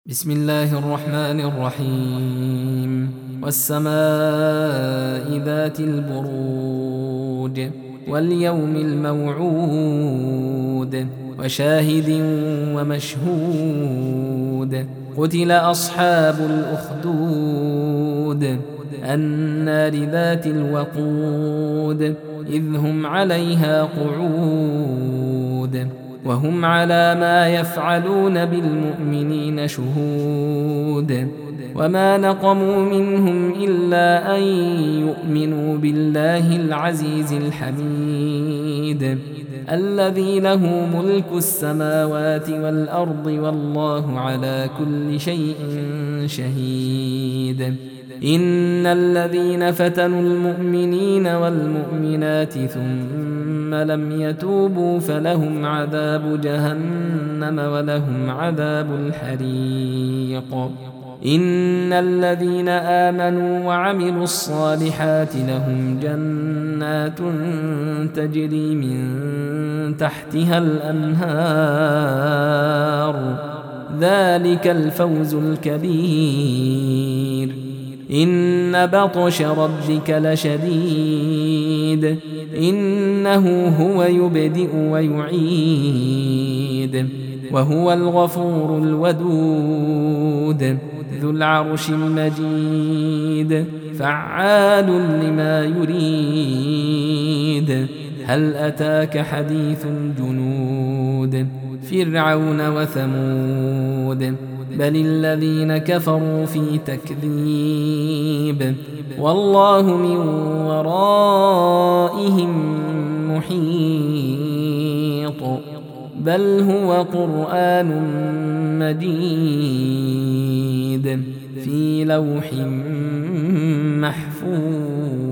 بسم الله الرحمن الرحيم والسماء ذات البروج واليوم الموعود وشاهد ومشهود قتل أصحاب الأخدود النار ذات الوقود إذ هم عليها قعود وهم على ما يفعلون بالمؤمنين شهود وما نقموا منهم إلا أن يؤمنوا بالله العزيز الحميد الذي له ملك السماوات والأرض والله على كل شيء شهيد إن الذين فتنوا المؤمنين والمؤمنات ثم لم يتوبوا فلهم عذاب جهنم ولهم عذاب الحريق إن الذين آمنوا وعملوا الصالحات لهم جنات تجري من تحتها الأنهار ذلك الفوز الكبير إن بطش ربك لشديد إنه هو يبدئ ويعيد وهو الغفور الودود ذو العرش المجيد فعال لما يريد هل أتاك حديث الجنود فرعون وثمود بل الذين كفروا في تكذيب والله من ورائهم محيط بل هو قرآن مجيد في لوح محفوظ.